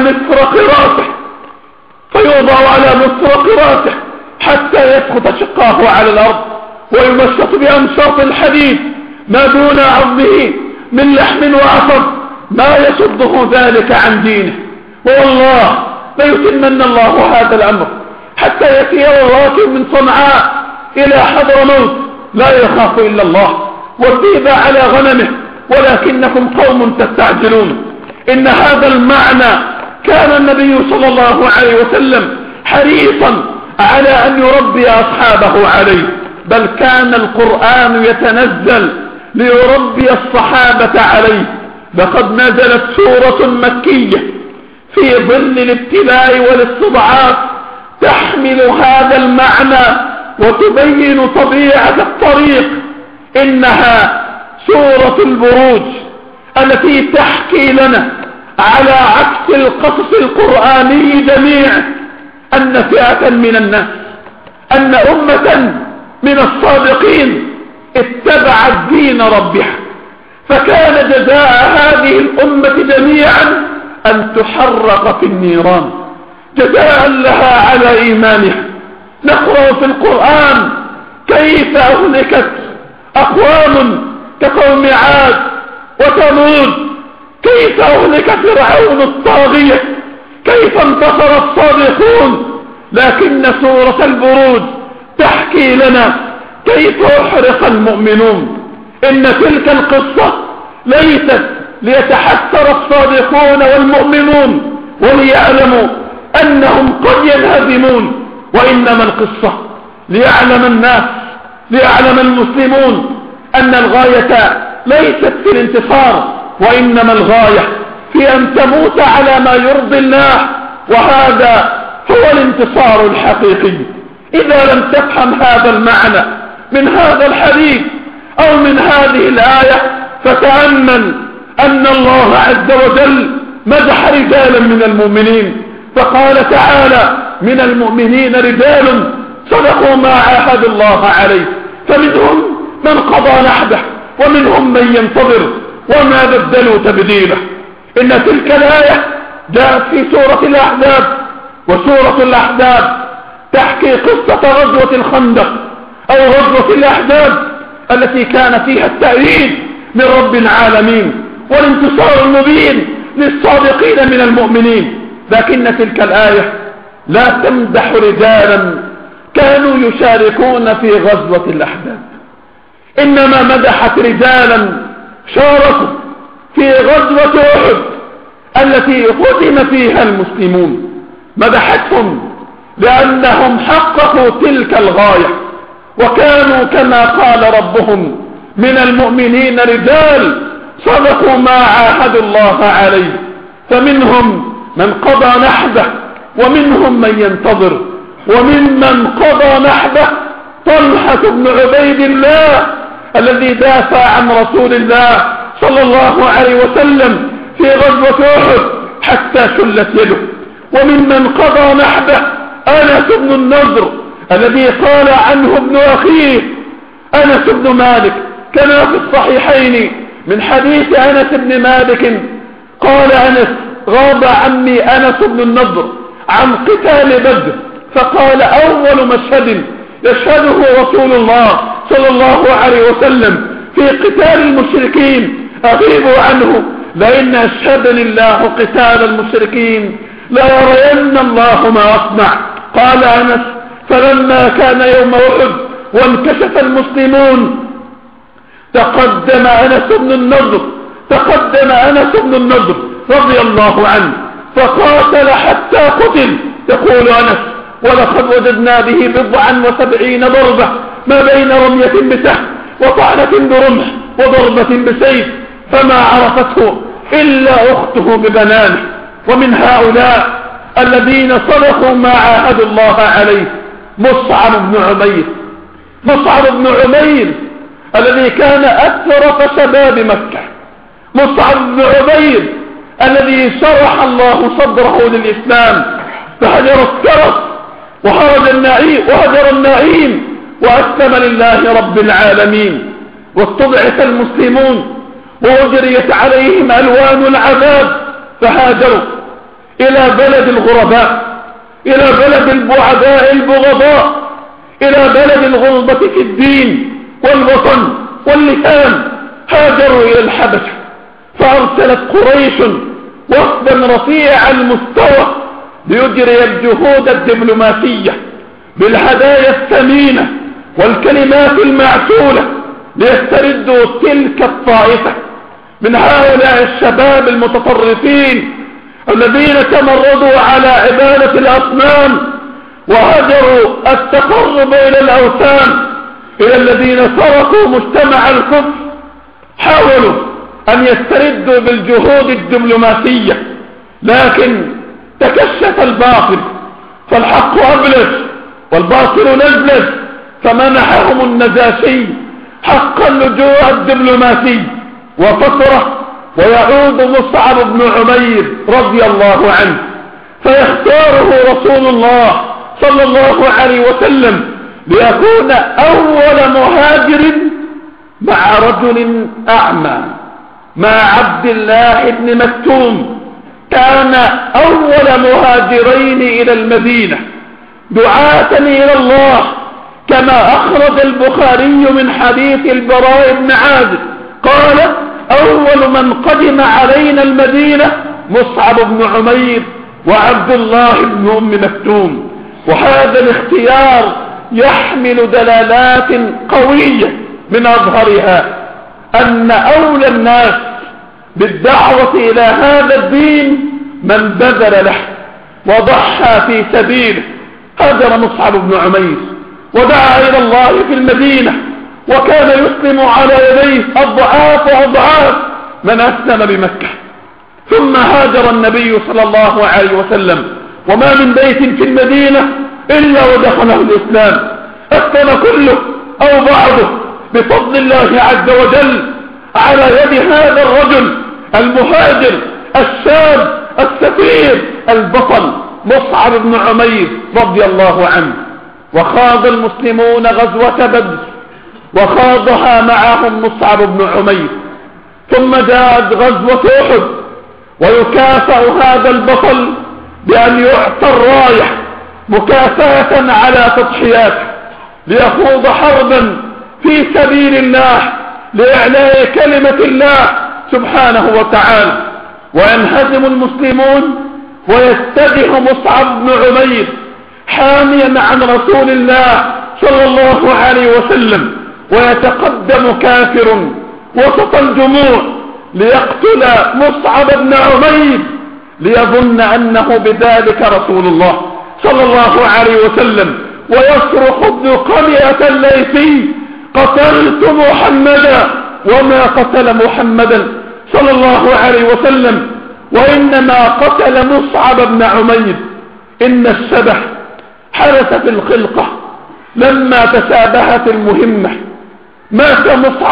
مفرق راسه حتى يسقط شقاه على الأرض ويمشط بأمشاط الحديد ما دون عظمه من لحم وعصب ما يصده ذلك عن دينه. والله ليتمن الله هذا الأمر حتى يسير الراكب من صنعاء إلى حضرموت لا يخاف إلا الله والذئب على غنمه، ولكنكم قوم تستعجلون. إن هذا المعنى كان النبي صلى الله عليه وسلم حريصا على أن يربي أصحابه عليه، بل كان القرآن يتنزل ليربي الصحابة عليه. لقد نزلت سورة مكية في ظل الابتلاء والاستضعاف تحمل هذا المعنى وتبين طبيعة الطريق. إنها سورة البروج التي تحكي لنا على عكس القصص القرآني جميعا أن فئة من الناس، أن أمة من الصادقين اتبعت دين ربها، فكان جزاء هذه الأمة جميعا أن تحرق في النيران جزاء لها على إيمانها. نقرأ في القرآن كيف أهلكت أقوام كقوم عاد وثمود، كيف أهلك فرعون الطاغية، كيف انتصر الصادقون. لكن سورة البروج تحكي لنا كيف أحرق المؤمنون. إن تلك القصة ليست ليتحسر الصادقون والمؤمنون وليعلموا أنهم قد ينهزمون، وإنما القصة ليعلم الناس، ليعلم المسلمون أن الغاية ليست في الانتصار، وإنما الغاية في أن تموت على ما يرضي الله، وهذا هو الانتصار الحقيقي. إذا لم تفهم هذا المعنى من هذا الحديث أو من هذه الآية فتأمل أن الله عز وجل مدح رجالا من المؤمنين، فقال تعالى: من المؤمنين رجال صدقوا ما عاهدوا الله عليه، فمنهم من قضى نحبه ومنهم من ينتظر وما بدلوا تبديله. إن تلك الآية جاءت في سورة الأحزاب، وسورة الأحزاب تحكي قصة غزوة الخندق أو غزوة الأحزاب التي كان فيها التأييد من رب العالمين والانتصار المبين للصادقين من المؤمنين. لكن تلك الآية لا تمدح رجالا كانوا يشاركون في غزوة الأحزاب، إنما مدحت رجالا شاركوا في غزوة أحد التي هزم فيها المسلمون. مدحتهم لأنهم حققوا تلك الغاية، وكانوا كما قال ربهم: من المؤمنين رجال صدقوا ما عاهدوا الله عليه، فمنهم من قضى نحبه ومنهم من ينتظر. وممن قضى نحبه طلحة بن عبيد الله الذي دافع عن رسول الله صلى الله عليه وسلم في غزوة أحد حتى شلت يده. وممن قضى نحبه أنس بن النضر الذي قال عنه ابن أخيه أنس بن مالك كما في الصحيحين من حديث أنس بن مالك قال أنس: غاب عمي أنس بن النضر عن قتال بدر، فقال: أول مشهد يشهده رسول الله صلى الله عليه وسلم في قتال المشركين أغيب عنه، لئن أشهدني الله قتال المشركين لا يرين الله ما أصنع. قال أنس: فلما كان يوم أحد وانكشف المسلمون تقدم أنس بن النضر رضي الله عنه فقاتل حتى قتل. يقول أنس: ولقد وجدنا به 70 ضربة ما بين رمية بسهم وطعنة برمح وضربة بسيف، فما عرفته إلا أخته ببنانه. ومن هؤلاء الذين صدقوا ما عاهدوا الله عليه مصعب بن عمير الذي كان أثرف شباب مكة، مصعب بن عمير الذي شرح الله صدره للإسلام فهجر السرف وهجر النعيم وأسلم لله رب العالمين. واستضعف المسلمون وأجريت عليهم ألوان العذاب فهاجروا إلى بلد الغرباء، إلى بلد البعداء البغضاء، إلى بلد الغلبة في الدين والوطن واللسان. هاجروا إلى الحبشة، فأرسلت قريش وفدا رفيع المستوى ليجري الجهود الدبلوماسية بالهدايا الثمينة والكلمات المعسولة ليستردوا تلك الطائفة من هؤلاء الشباب المتطرفين الذين تمردوا على عبادة الأصنام وهجروا التقرب إلى الأوثان، إلى الذين تركوا مجتمع الكفر. حاولوا أن يستردوا بالجهود الدبلوماسية، لكن تكشف الباطل، فالحق أبلج والباطل نزلج، فمنحهم النجاشي حق اللجوء الدبلوماسي وفطره. ويعود مصعب بن عمير رضي الله عنه فيختاره رسول الله صلى الله عليه وسلم ليكون أول مهاجر مع رجل أعمى، مع عبد الله بن مكتوم. كان أول مهاجرين إلى المدينة دعاة إلى الله، كما أخرج البخاري من حديث البراء بن عازب قال: أول من قدم علينا المدينة مصعب بن عمير وعبد الله بن أم مكتوم. وهذا الاختيار يحمل دلالات قوية، من أظهرها أن أولى الناس بالدعوة إلى هذا الدين من بذل له وضحى في سبيله. هاجر مصعب بن عمير ودعا إلى الله في المدينة، وكان يسلم على يديه أضعاف من أسلم بمكة. ثم هاجر النبي صلى الله عليه وسلم، وما من بيت في المدينة إلا ودخله الإسلام، أسلم كله أو بعضه بفضل الله عز وجل على يد هذا الرجل المهاجر الشاب السفير البطل مصعب بن عمير رضي الله عنه. وخاض المسلمون غزوة بدر وخاضها معهم مصعب بن عمير. ثم جاءت غزوة أحد، ويكافأ هذا البطل بأن يعطى الراية مكافأة على تضحياته ليخوض حربا في سبيل الله لإعلاء كلمة الله سبحانه وتعالى. وينهزم المسلمون ويستدح مصعب بن عمير حاميا عن رسول الله صلى الله عليه وسلم، ويتقدم كافر وسط الجموع ليقتل مصعب بن عمير ليظن أنه بذلك رسول الله صلى الله عليه وسلم، ويصرخ ابن قمية الليثي: قتلت محمدا وما قتل محمدا. صلى الله عليه وسلم: وإنما قتل مصعب بن عمير. إن الشبح حدث في الخلقة لما تشابهت المهمة. مات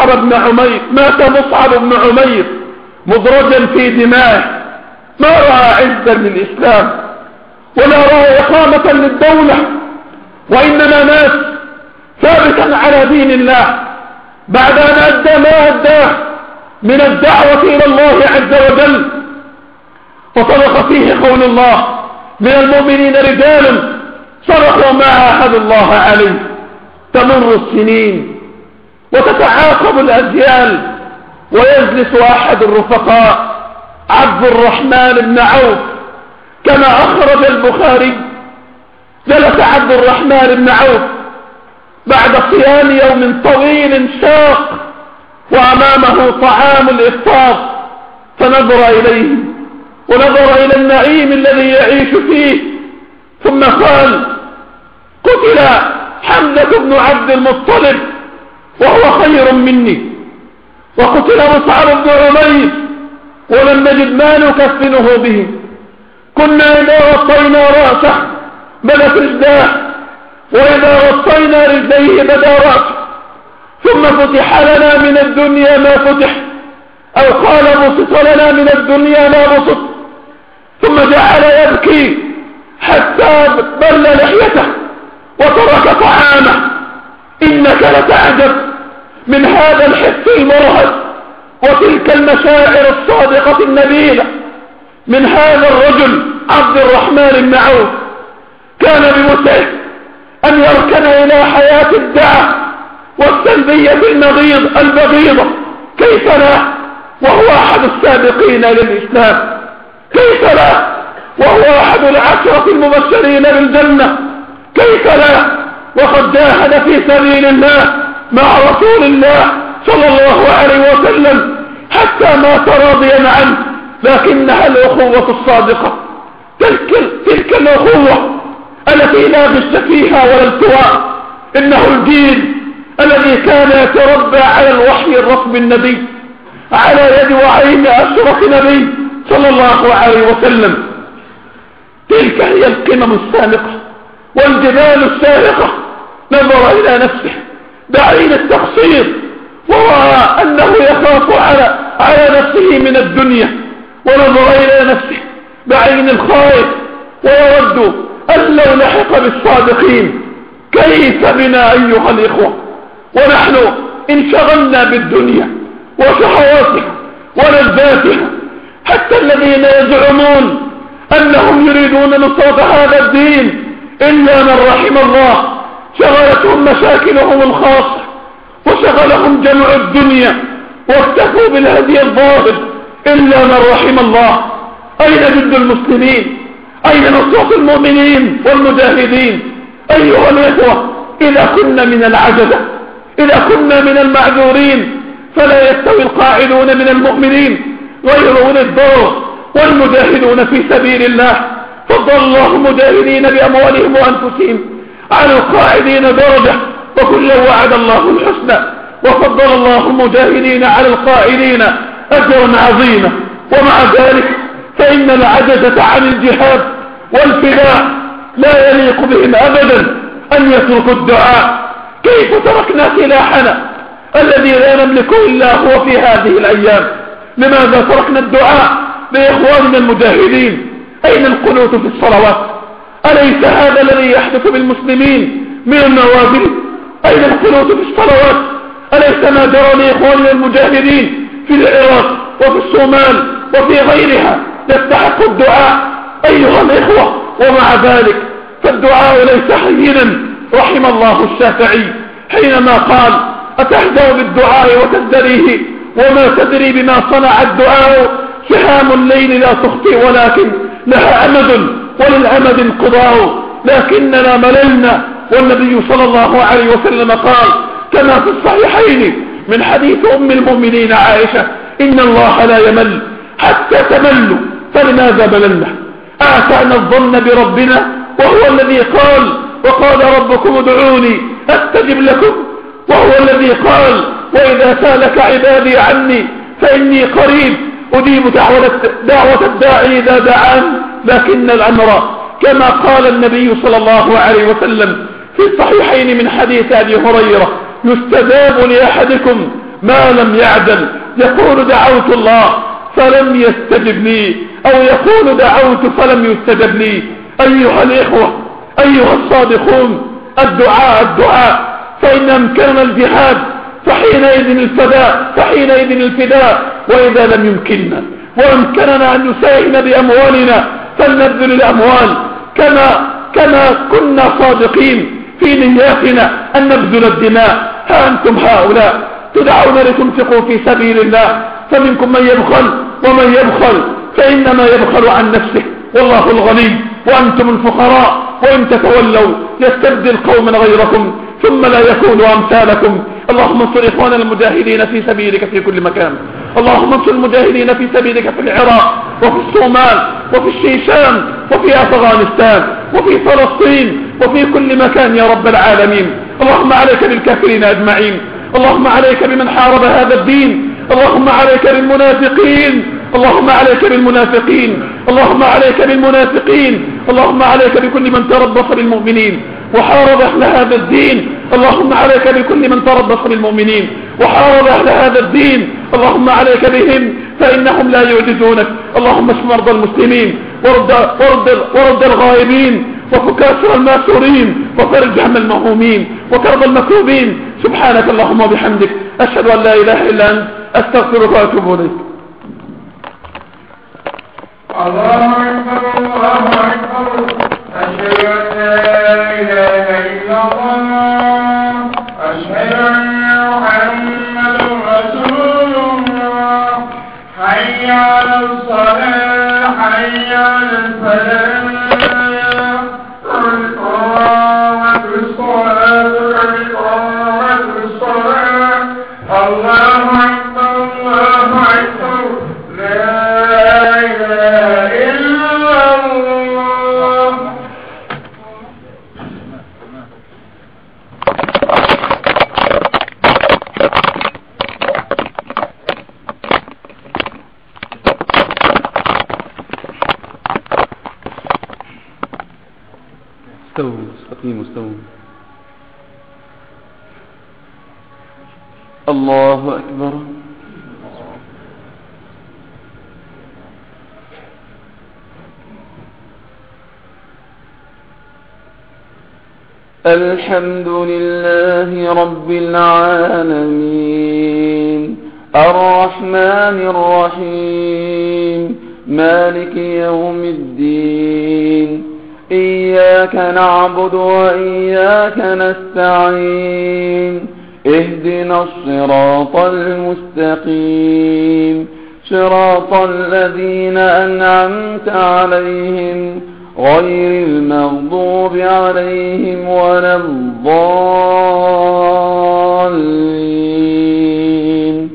مصعب بن عمير مدرجا في دمائه، ما رأى عزا للإسلام ولا رأى إقامة للدولة، وإنما مات ثابتا على دين الله بعد أن أدى ما أداه من الدعوة إلى الله عز وجل. وصدق فيه قول الله: من المؤمنين رجال صدقوا ما عاهدوا الله عليه. تمر السنين وتتعاقب الأجيال، ويجلس أحد الرفقاء عبد الرحمن بن عوف كما أخرج البخاري. جلس عبد الرحمن بن عوف بعد صيام يوم طويل شاق وأمامه طعام الإفطار، فنظر إليه ونظر إلى النعيم الذي يعيش فيه، ثم قال: قتل حمزة بن عبد المطلب وهو خير مني، وقتل مصعب بن عمير ولم نجد ما نكفنه به. كنا إذا غطينا رأسه بدت رجلاه، وإذا غطينا رجليه بدا رأسه، ثم فتح لنا من الدنيا ما فتح، أو قال بسط لنا من الدنيا ما بسط. ثم جعل يبكي حتى بل لحيته وترك طعامه. إنك لتعجب من هذا الحس المرهب وتلك المشاعر الصادقة النبيلة من هذا الرجل عبد الرحمن بن عوف. كان بوسعه أن يركن إلى حياة الدعاء والسلبية البغيضة، كيف لا وهو أحد السابقين للإسلام؟ كيف لا وهو أحد العشرة المبشرين بالجنة؟ كيف لا وقد جاهد في سبيل الله مع رسول الله صلى الله عليه وسلم حتى مات راضيا عنه؟ لكنها الأخوة الصادقة، تلك الأخوة التي لا غش فيها ولا التواء. إنه الجيل الذي كان يتربى على الوحي الرسم النبي على يد وعين أشرف نبي صلى الله عليه وسلم. تلك هي القمم السامقة والجبال السارقة. نظر إلى نفسه بعين التقصير ورأى أنه يخاف على نفسه من الدنيا، ونظر إلى نفسه بعين الخائف ويود أن لو لحق بالصادقين. كيف بنا أيها الإخوة ونحن انشغلنا بالدنيا وشهواتها ولذاتها، حتى الذين يزعمون أنهم يريدون نصرة هذا الدين إلا من رحم الله شغلتهم مشاكلهم الخاصة وشغلهم جمع الدنيا واكتفوا بالهدي الظاهر إلا من رحم الله. أين جد المسلمين؟ أين نصرة المؤمنين والمجاهدين؟ أيها الإخوة، إذا كنا من العجزة، إذا كنا من المعذورين، فلا يستوي القاعدون من المؤمنين غير أولي الضرر والمجاهدون في سبيل الله. فضل الله مجاهدين بأموالهم وأنفسهم على القاعدين درجة، وكلا وعد الله الحسنى. وفضل الله المجاهدين على القاعدين أجرا عظيما. ومع ذلك فإن العجزة عن الجهاد والفداء لا يليق بهم أبدا أن يتركوا الدعاء. كيف تركنا سلاحنا الذي لا نملكه إلا هو في هذه الأيام؟ لماذا تركنا الدعاء لإخواننا المجاهدين؟ أين القنوت في الصلوات؟ أليس هذا الذي يحدث بالمسلمين من النوازل؟ أين القنوت في الصلوات؟ أليس ما جرى لإخواننا المجاهدين في العراق وفي الصومال وفي غيرها يستحق الدعاء أيها الإخوة؟ ومع ذلك فالدعاء ليس هينا. رحم الله الشافعي حينما قال: أتهزأ بالدعاء وتزدريه وما تدري بما صنع الدعاء؟ سهام الليل لا تخطئ ولكن لها أمد وللأمد انقضاء. لكننا مللنا. والنبي صلى الله عليه وسلم قال كما في الصحيحين من حديث أم المؤمنين عائشة: إن الله لا يمل حتى تملوا. فلماذا مللنا؟ أعتقنا الظن بربنا وهو الذي قال: وقال ربكم ادعوني أستجب لكم، وهو الذي قال: وإذا سالك عبادي عني فإني قريب أجيب دعوة الداعي إذا دعان، لكن الأمر كما قال النبي صلى الله عليه وسلم في الصحيحين من حديث أبي هريرة: يستجاب لأحدكم ما لم يعدل، يقول دعوت الله فلم يستجب لي، أو يقول دعوت فلم يستجب لي. أيها الإخوة، أيها الصادقون، الدعاء، فإن أمكننا الجهاد فحينئذ الفداء، وإذا لم يمكننا وأمكننا أن نساهم بأموالنا فلنبذل الأموال كما كنا صادقين في نياتنا أن نبذل الدماء. ها أنتم هؤلاء تدعون لتنفقوا في سبيل الله، فمنكم من يبخل، ومن يبخل فإنما يبخل عن نفسه، والله الغني وأنتم الفقراء، وإن تتولوا يستبدل قوما غيركم ثم لا يكونوا أمثالكم. اللهم انصر إخواننا المجاهدين في سبيلك في كل مكان، اللهم انصر المجاهدين في سبيلك في العراق وفي الصومال وفي الشيشان وفي أفغانستان وفي فلسطين وفي كل مكان يا رب العالمين. اللهم عليك بالكافرين أجمعين، اللهم عليك بمن حارب هذا الدين، اللهم عليك بالمنافقين، اللهم عليك بالمنافقين، اللهم عليك بالمنافقين، اللهم عليك بكل من تربص بالمؤمنين وحارب أهل هذا الدين، اللهم عليك بكل من تربص بالمؤمنين وحارب أهل هذا الدين، اللهم عليك بهم فإنهم لا يعجزونك. اللهم اشف مرضى المسلمين ورد الغائبين وفك أسر الماسورين وفرج هم المهمومين وكرب المكروبين. سبحانك اللهم وبحمدك، أشهد أن لا إله إلا أنت، أستغفرك وأتوب إليك. الله أكبر، الله أكبر، أشهد أن لا إله إلا الله، أشهد أن محمدا رسول الله. حي على الصلاة، حي على الفلاح، قد قامت الصلاة، قد قامت الصلاة. الله أكبر، الله أكبر، لا إله إلا الله. استووا، استقيموا، استووا. الله أكبر. الحمد لله رب العالمين، الرحمن الرحيم، مالك يوم الدين، إياك نعبد وإياك نستعين، اهدنا الصراط المستقيم، صراط الذين أنعمت عليهم غير المغضوب عليهم ولا الضالين.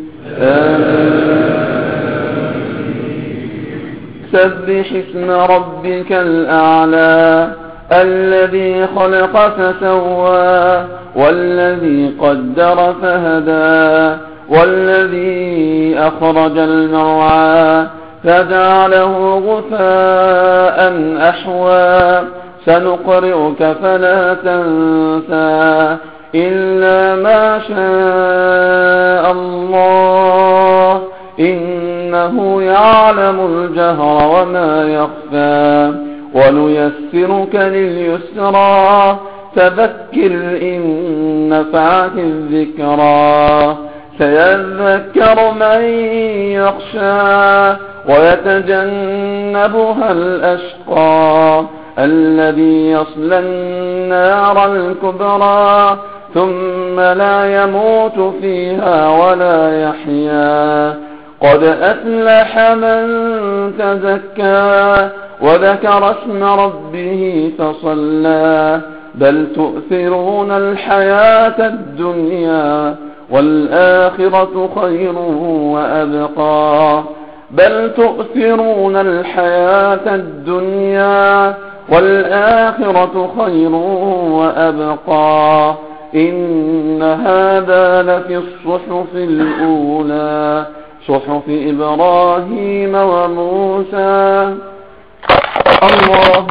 سبح اسم ربك الأعلى، الذي خلق فسوى، والذي قدر فهدى، والذي أخرج المرعى فجعله غثاء أحوى. سنقرئك فلا تنسى إلا ما شاء الله، إنه يعلم الجهر وما يخفى. ونيسرك لليسرى، فذكر إن نفعت الذكرى. سيذكر من يخشى ويتجنبها الأشقى، الذي يصلى النار الكبرى، ثم لا يموت فيها ولا يحيا. قد أفلح من تزكى وذكر اسم ربه فصلى. بل تؤثرون الحياة الدنيا والآخرة خير وأبقى. بل تؤثرون الحياة الدنيا والآخرة خير وأبقى. إن هذا لفي الصحف الأولى، صحف إبراهيم وموسى. الله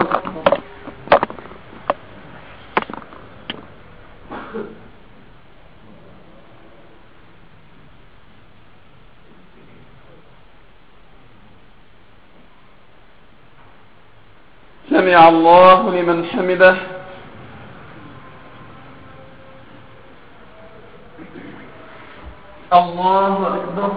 سمع الله لمن حمده. الله أكبر.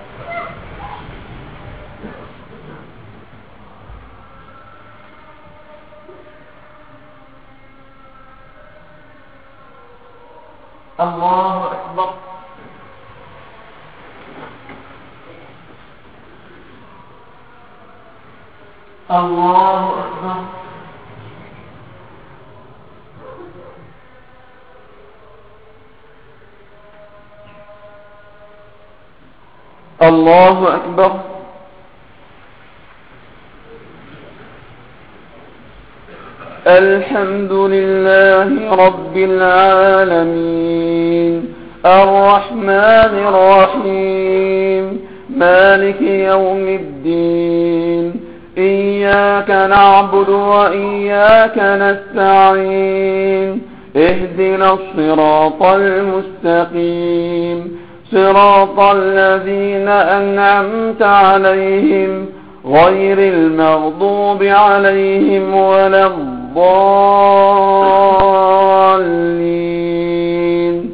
الله أكبر. الله أكبر. الله أكبر. الحمد لله رب العالمين الرحمن الرحيم مالك يوم الدين إياك نعبد وإياك نستعين اهدنا الصراط المستقيم صراط الذين أنعمت عليهم غير المغضوب عليهم ولا الضالين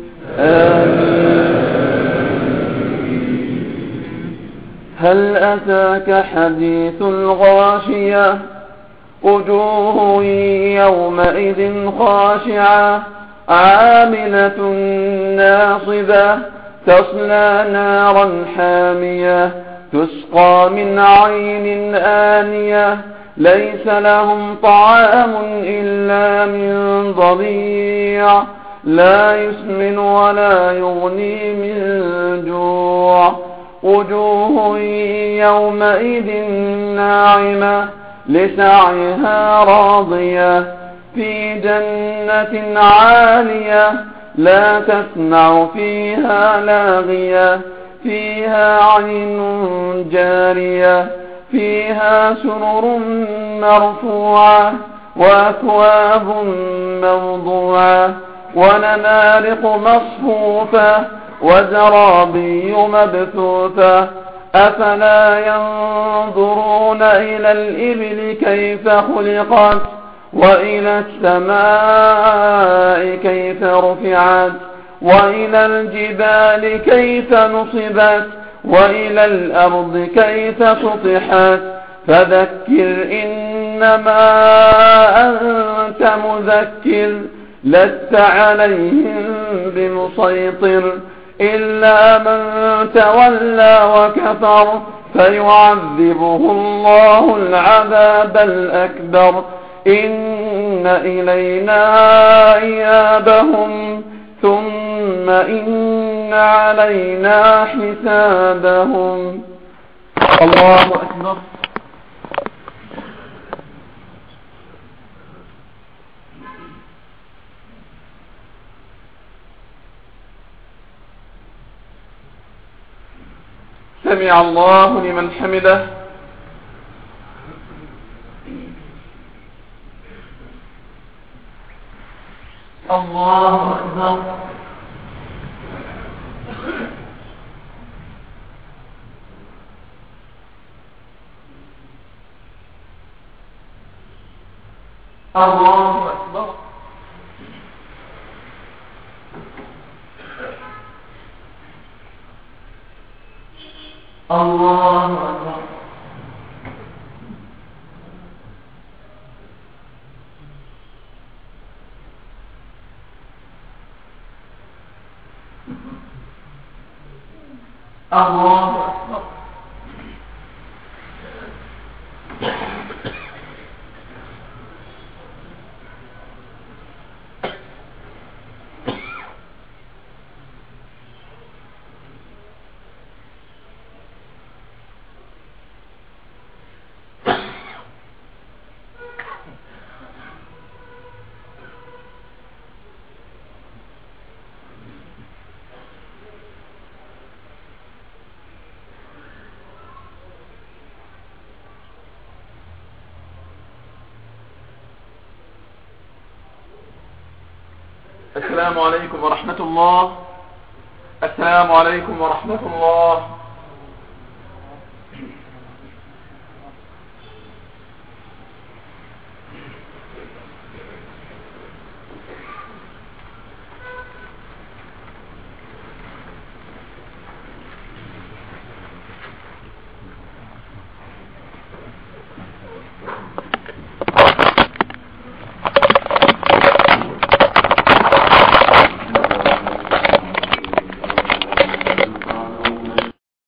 هل أتاك حديث الغاشية وجوه يومئذ خاشعة عاملة ناصبة تصلى نارا حامية تسقى من عين آنية ليس لهم طعام إلا من ضريع لا يسمن ولا يغني من جوع وجوه يومئذ ناعمة لسعيها راضية في جنة عالية لا تسمع فيها لاغية فيها عين جارية فيها سرر مرفوعة وأكواب موضوعة ونمارق مصفوفة وزرابي مبثوثة أفلا ينظرون إلى الإبل كيف خلقت وإلى السماء كيف رفعت وإلى الجبال كيف نصبت وإلى الأرض كيف سطحت فذكر إنما أنت مذكر لست عليهم بمسيطر إلا من تولى وكفر فيعذبه الله العذاب الأكبر إن إلينا إيابهم ثم إن علينا حسابهم. الله أكبر. سمع الله لمن حمده. الله أكبر. الله أكبر. الله أكبر. الله أكبر. السلام عليكم ورحمة الله. السلام عليكم ورحمة الله.